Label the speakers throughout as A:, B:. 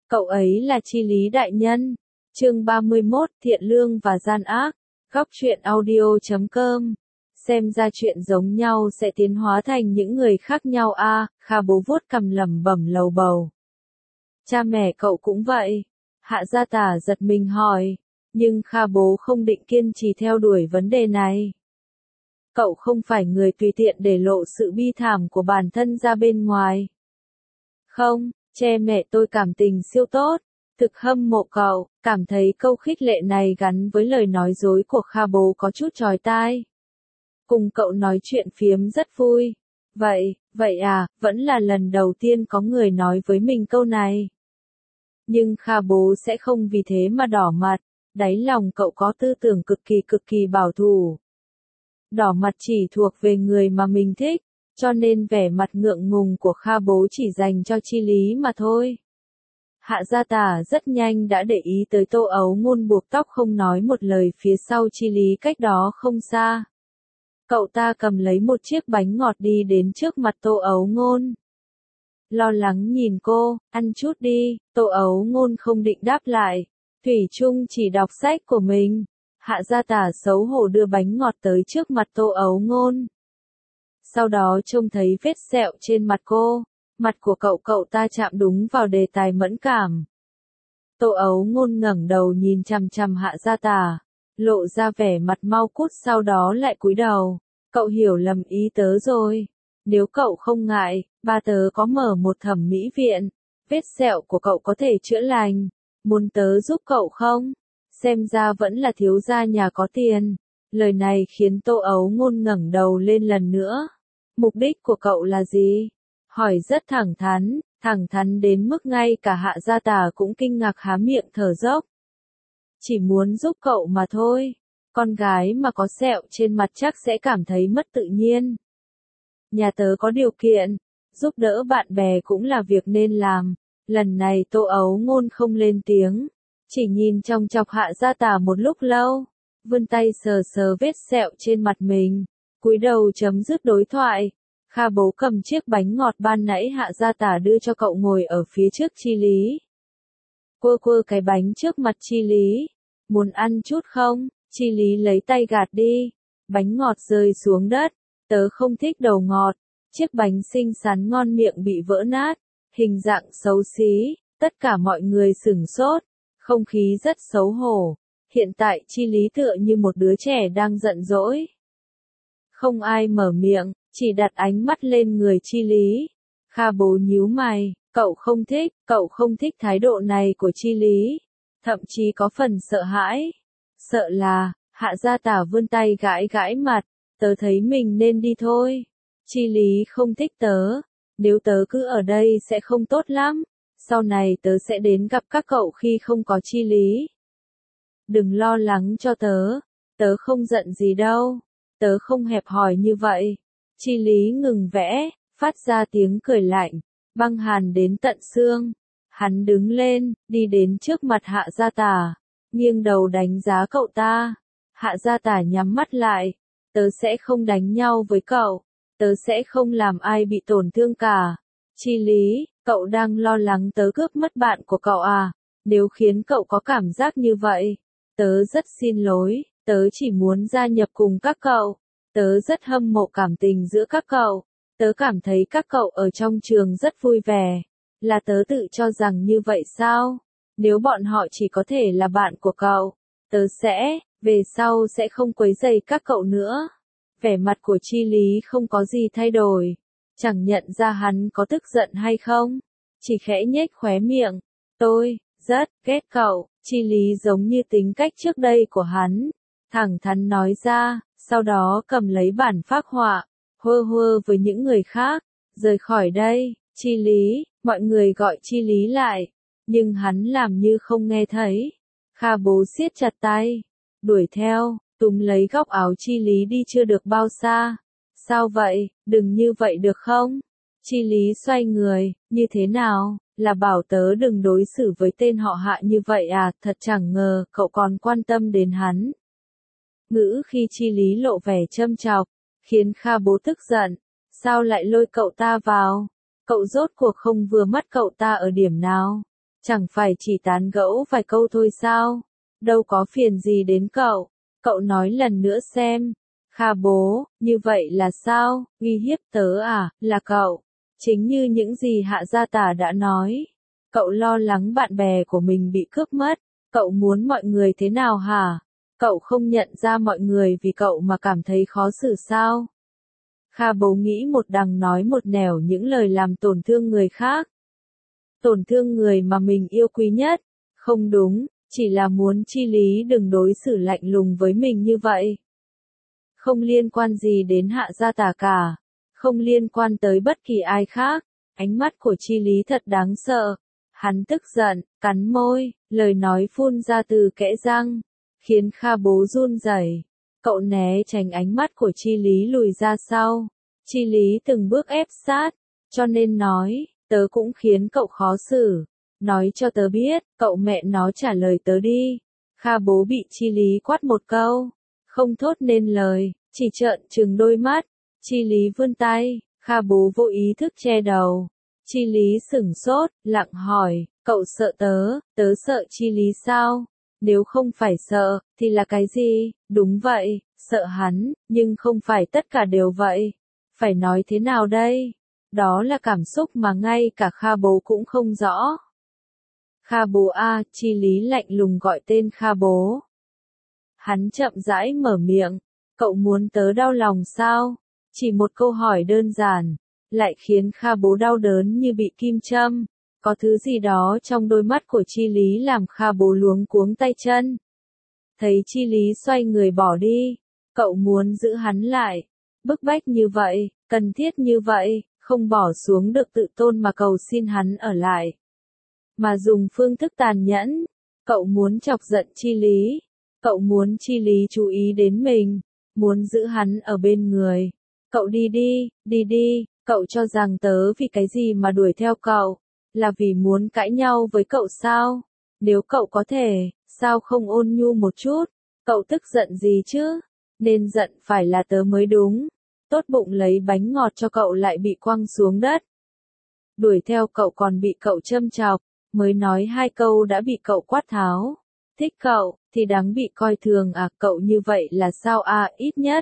A: Cậu ấy là Chi Lý đại nhân. Chương 31, Thiện lương và gian ác. Góc truyện audio.com. Xem ra chuyện giống nhau sẽ tiến hóa thành những người khác nhau a. Kha bố vuốt cằm lẩm bẩm lầu bầu. Cha mẹ cậu cũng vậy. Hạ Gia Tả giật mình hỏi. Nhưng Kha bố không định kiên trì theo đuổi vấn đề này. Cậu không phải người tùy tiện để lộ sự bi thảm của bản thân ra bên ngoài. Không, cha mẹ tôi cảm tình siêu tốt. Thực hâm mộ cậu, cảm thấy câu khích lệ này gắn với lời nói dối của Kha bố có chút chói tai. Cùng cậu nói chuyện phiếm rất vui. Vậy à, vẫn là lần đầu tiên có người nói với mình câu này. Nhưng Kha bố sẽ không vì thế mà đỏ mặt, đáy lòng cậu có tư tưởng cực kỳ bảo thủ. Đỏ mặt chỉ thuộc về người mà mình thích, cho nên vẻ mặt ngượng ngùng của Kha bố chỉ dành cho Chi Lý mà thôi. Hạ Gia Tả rất nhanh đã để ý tới Tô Ấu Ngôn buộc tóc không nói một lời phía sau Chi Lý cách đó không xa. Cậu ta cầm lấy một chiếc bánh ngọt đi đến trước mặt Tô Ấu Ngôn. Lo lắng nhìn cô, ăn chút đi. Tô Ấu Ngôn không định đáp lại, thủy chung chỉ đọc sách của mình. Hạ Gia Tả xấu hổ đưa bánh ngọt tới trước mặt Tô Ấu Ngôn. Sau đó trông thấy vết sẹo trên mặt cô, mặt của cậu ta chạm đúng vào đề tài mẫn cảm. Tô Ấu Ngôn ngẩng đầu nhìn chằm chằm Hạ Gia Tả, lộ ra vẻ mặt mau cút sau đó lại cúi đầu. Cậu hiểu lầm ý tớ rồi. Nếu cậu không ngại, ba tớ có mở một thẩm mỹ viện, vết sẹo của cậu có thể chữa lành. Muốn tớ giúp cậu không? Xem ra vẫn là thiếu gia nhà có tiền. Lời này khiến Tô Ấu Ngôn ngẩng đầu lên lần nữa. Mục đích của cậu là gì? Hỏi rất thẳng thắn đến mức ngay cả Hạ Gia Tả cũng kinh ngạc há miệng thở dốc. Chỉ muốn giúp cậu mà thôi. Con gái mà có sẹo trên mặt chắc sẽ cảm thấy mất tự nhiên. Nhà tớ có điều kiện, giúp đỡ bạn bè cũng là việc nên làm. Lần này Tô Ấu Ngôn không lên tiếng, chỉ nhìn chòng chọc Hạ Gia Tả một lúc lâu, vươn tay sờ vết sẹo trên mặt mình, cúi đầu chấm dứt đối thoại. Kha bố cầm chiếc bánh ngọt ban nãy Hạ Gia Tả đưa cho cậu ngồi ở phía trước Chi Lý. Quơ cái bánh trước mặt Chi Lý. Muốn ăn chút không? Chi Lý lấy tay gạt đi. Bánh ngọt rơi xuống đất. Tớ không thích đầu ngọt. Chiếc bánh xinh xắn ngon miệng bị vỡ nát. Hình dạng xấu xí. Tất cả mọi người sửng sốt. Không khí rất xấu hổ. Hiện tại Chi Lý tựa như một đứa trẻ đang giận dỗi. Không ai mở miệng, chỉ đặt ánh mắt lên người Chi Lý. Kha bố nhíu mày, cậu không thích thái độ này của Chi Lý. Thậm chí có phần sợ hãi. Sợ là, Hạ Gia Tả vươn tay gãi mặt, tớ thấy mình nên đi thôi. Chi Lý không thích tớ, nếu tớ cứ ở đây sẽ không tốt lắm. Sau này tớ sẽ đến gặp các cậu khi không có Chi Lý. Đừng lo lắng cho tớ không giận gì đâu, tớ không hẹp hòi như vậy. Chi Lý ngừng vẽ, phát ra tiếng cười lạnh, băng hàn đến tận xương. Hắn đứng lên, đi đến trước mặt Hạ Gia Tả, nghiêng đầu đánh giá cậu ta. Hạ Gia Tả nhắm mắt lại, tớ sẽ không đánh nhau với cậu, tớ sẽ không làm ai bị tổn thương cả. Chi Lý, cậu đang lo lắng tớ cướp mất bạn của cậu à? Nếu khiến cậu có cảm giác như vậy, tớ rất xin lỗi, tớ chỉ muốn gia nhập cùng các cậu. Tớ rất hâm mộ cảm tình giữa các cậu. Tớ cảm thấy các cậu ở trong trường rất vui vẻ. Là tớ tự cho rằng như vậy sao? Nếu bọn họ chỉ có thể là bạn của cậu, tớ sẽ, về sau sẽ không quấy rầy các cậu nữa. Vẻ mặt của Chi Lý không có gì thay đổi. Chẳng nhận ra hắn có tức giận hay không. Chỉ khẽ nhếch khóe miệng. Tôi, rất, ghét cậu. Chi Lý giống như tính cách trước đây của hắn. Thẳng thắn nói ra, sau đó cầm lấy bản phác họa, hơ với những người khác. Rời khỏi đây, Chi Lý, mọi người gọi Chi Lý lại. Nhưng hắn làm như không nghe thấy. Kha bố siết chặt tay, đuổi theo, túm lấy góc áo Chi Lý đi chưa được bao xa. Sao vậy, đừng như vậy được không? Chi Lý xoay người, như thế nào, là bảo tớ đừng đối xử với tên họ Hạ như vậy à, thật chẳng ngờ, cậu còn quan tâm đến hắn. Ngữ khi Chi Lý lộ vẻ châm chọc, khiến Kha bố tức giận. Sao lại lôi cậu ta vào? Cậu rốt cuộc không vừa mắt cậu ta ở điểm nào? Chẳng phải chỉ tán gẫu vài câu thôi sao? Đâu có phiền gì đến cậu. Cậu nói lần nữa xem. Kha bố, như vậy là sao? Uy hiếp tớ à? Là cậu. Chính như những gì Hạ Gia Tả đã nói. Cậu lo lắng bạn bè của mình bị cướp mất. Cậu muốn mọi người thế nào hả? Cậu không nhận ra mọi người vì cậu mà cảm thấy khó xử sao? Kha bố nghĩ một đằng nói một nẻo những lời làm tổn thương người khác. Tổn thương người mà mình yêu quý nhất. Không đúng, chỉ là muốn Chi Lý đừng đối xử lạnh lùng với mình như vậy. Không liên quan gì đến Hạ Gia Tả cả. Không liên quan tới bất kỳ ai khác. Ánh mắt của Chi Lý thật đáng sợ. Hắn tức giận, cắn môi, lời nói phun ra từ kẽ răng, khiến Kha bố run rẩy. Cậu né tránh ánh mắt của Chi Lý lùi ra sau. Chi Lý từng bước ép sát, cho nên nói, tớ cũng khiến cậu khó xử. Nói cho tớ biết, cậu mẹ nó trả lời tớ đi. Kha bố bị Chi Lý quát một câu, không thốt nên lời, chỉ trợn trừng đôi mắt. Chi Lý vươn tay, Kha bố vô ý thức che đầu. Chi Lý sửng sốt, lặng hỏi, cậu sợ tớ, tớ sợ Chi Lý sao? Nếu không phải sợ, thì là cái gì? Đúng vậy, sợ hắn, nhưng không phải tất cả đều vậy. Phải nói thế nào đây? Đó là cảm xúc mà ngay cả Kha bố cũng không rõ. Kha bố a, Chi Lý lạnh lùng gọi tên Kha bố. Hắn chậm rãi mở miệng, cậu muốn tớ đau lòng sao? Chỉ một câu hỏi đơn giản, lại khiến Kha bố đau đớn như bị kim châm. Có thứ gì đó trong đôi mắt của Chi Lý làm Kha bố luống cuống tay chân. Thấy Chi Lý xoay người bỏ đi, cậu muốn giữ hắn lại. Bức bách như vậy, cần thiết như vậy, không bỏ xuống được tự tôn mà cầu xin hắn ở lại. Mà dùng phương thức tàn nhẫn, cậu muốn chọc giận Chi Lý. Cậu muốn Chi Lý chú ý đến mình, muốn giữ hắn ở bên người. Cậu đi đi, cậu cho rằng tớ vì cái gì mà đuổi theo cậu, là vì muốn cãi nhau với cậu sao? Nếu cậu có thể, sao không ôn nhu một chút? Cậu tức giận gì chứ? Nên giận phải là tớ mới đúng. Tốt bụng lấy bánh ngọt cho cậu lại bị quăng xuống đất. Đuổi theo cậu còn bị cậu châm chọc, mới nói 2 câu đã bị cậu quát tháo. Thích cậu, thì đáng bị coi thường à, cậu như vậy là sao à,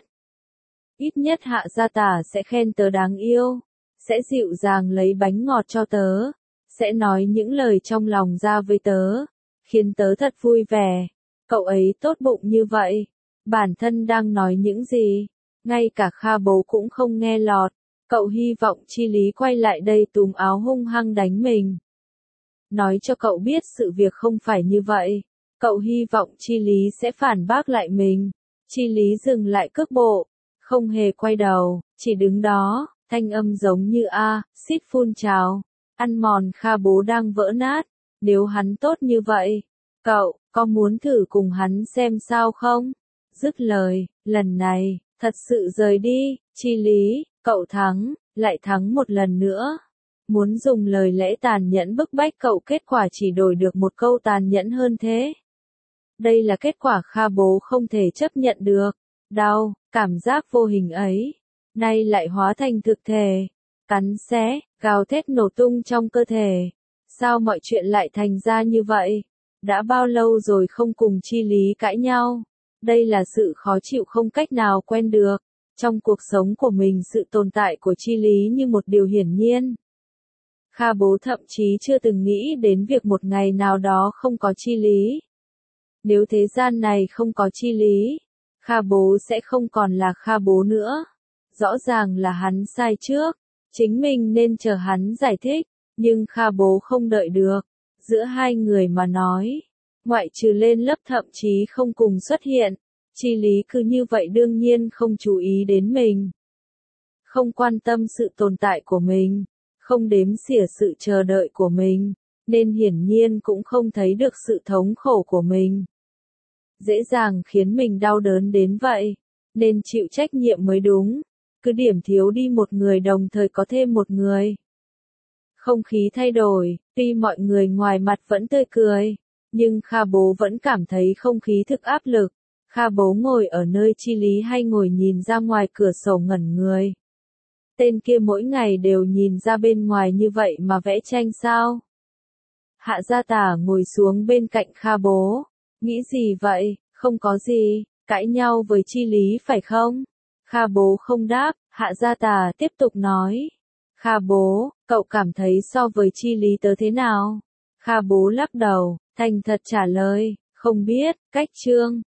A: Ít nhất Hạ Gia Tả sẽ khen tớ đáng yêu, sẽ dịu dàng lấy bánh ngọt cho tớ, sẽ nói những lời trong lòng ra với tớ, khiến tớ thật vui vẻ. Cậu ấy tốt bụng như vậy, bản thân đang nói những gì, ngay cả Kha bố cũng không nghe lọt. Cậu hy vọng Chi Lý quay lại đây túm áo hung hăng đánh mình. Nói cho cậu biết sự việc không phải như vậy. Cậu hy vọng Chi Lý sẽ phản bác lại mình. Chi Lý dừng lại cước bộ, không hề quay đầu, chỉ đứng đó, thanh âm giống như xít phun trào, ăn mòn Kha bố đang vỡ nát. Nếu hắn tốt như vậy, cậu có muốn thử cùng hắn xem sao không? Dứt lời, lần này, thật sự rời đi. Chi Lý, cậu thắng, lại thắng một lần nữa. Muốn dùng lời lẽ tàn nhẫn bức bách cậu, kết quả chỉ đổi được một câu tàn nhẫn hơn thế. Đây là kết quả Kha bố không thể chấp nhận được. Đau, cảm giác vô hình ấy, nay lại hóa thành thực thể. Cắn xé, gào thét nổ tung trong cơ thể. Sao mọi chuyện lại thành ra như vậy? Đã bao lâu rồi không cùng Chi Lý cãi nhau? Đây là sự khó chịu không cách nào quen được. Trong cuộc sống của mình, sự tồn tại của Chi Lý như một điều hiển nhiên. Kha bố thậm chí chưa từng nghĩ đến việc một ngày nào đó không có Chi Lý. Nếu thế gian này không có Chi Lý, Kha bố sẽ không còn là Kha bố nữa. Rõ ràng là hắn sai trước, chính mình nên chờ hắn giải thích, nhưng Kha bố không đợi được. Giữa hai người mà nói, ngoại trừ lên lớp thậm chí không cùng xuất hiện, Chi Lý cứ như vậy đương nhiên không chú ý đến mình. Không quan tâm sự tồn tại của mình, không đếm xỉa sự chờ đợi của mình, nên hiển nhiên cũng không thấy được sự thống khổ của mình. Dễ dàng khiến mình đau đớn đến vậy, nên chịu trách nhiệm mới đúng. Cứ điểm thiếu đi một người đồng thời có thêm một người. Không khí thay đổi, tuy mọi người ngoài mặt vẫn tươi cười, nhưng Kha bố vẫn cảm thấy không khí thực áp lực. Kha bố ngồi ở nơi Chi Lý hay ngồi nhìn ra ngoài cửa sổ ngẩn người. Tên kia mỗi ngày đều nhìn ra bên ngoài như vậy mà vẽ tranh sao? Hạ Gia Tả ngồi xuống bên cạnh Kha bố. Nghĩ gì vậy? Không có gì, cãi nhau với Chi Lý phải không? Kha bố không đáp, Hạ Gia Tả tiếp tục nói. Kha bố, cậu cảm thấy so với Chi Lý tớ thế nào? Kha bố lắc đầu, thành thật trả lời, không biết, cách chương.